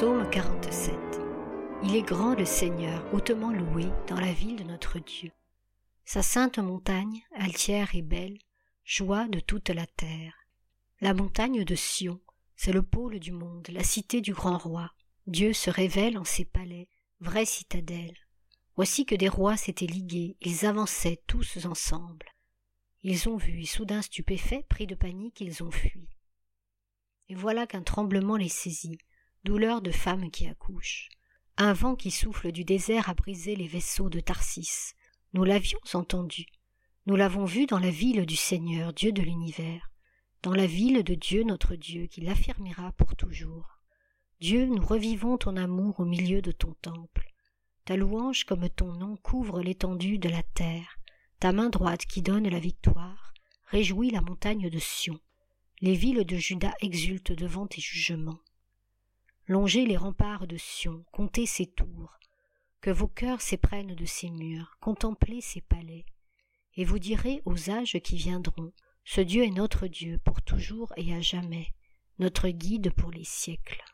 Psaume 47. Il est grand le Seigneur, hautement loué dans la ville de notre Dieu. Sa sainte montagne, altière et belle, joie de toute la terre. La montagne de Sion, c'est le pôle du monde, la cité du grand roi. Dieu se révèle en ses palais, vraie citadelle. Voici que des rois s'étaient ligués, ils avançaient tous ensemble. Ils ont vu, et soudain stupéfaits, pris de panique, ils ont fui. Et voilà qu'un tremblement les saisit, douleur de femme qui accouche. Un vent qui souffle du désert a brisé les vaisseaux de Tarsis. Nous l'avions entendu. Nous l'avons vu dans la ville du Seigneur, Dieu de l'univers, dans la ville de Dieu notre Dieu, qui l'affermira pour toujours. Dieu, nous revivons ton amour au milieu de ton temple. Ta louange comme ton nom couvre l'étendue de la terre. Ta main droite qui donne la victoire réjouit la montagne de Sion. Les villes de Juda exultent devant tes jugements. Longez les remparts de Sion, comptez ses tours, que vos cœurs s'éprennent de ses murs, contemplez ses palais, et vous direz aux âges qui viendront, ce Dieu est notre Dieu pour toujours et à jamais, notre guide pour les siècles.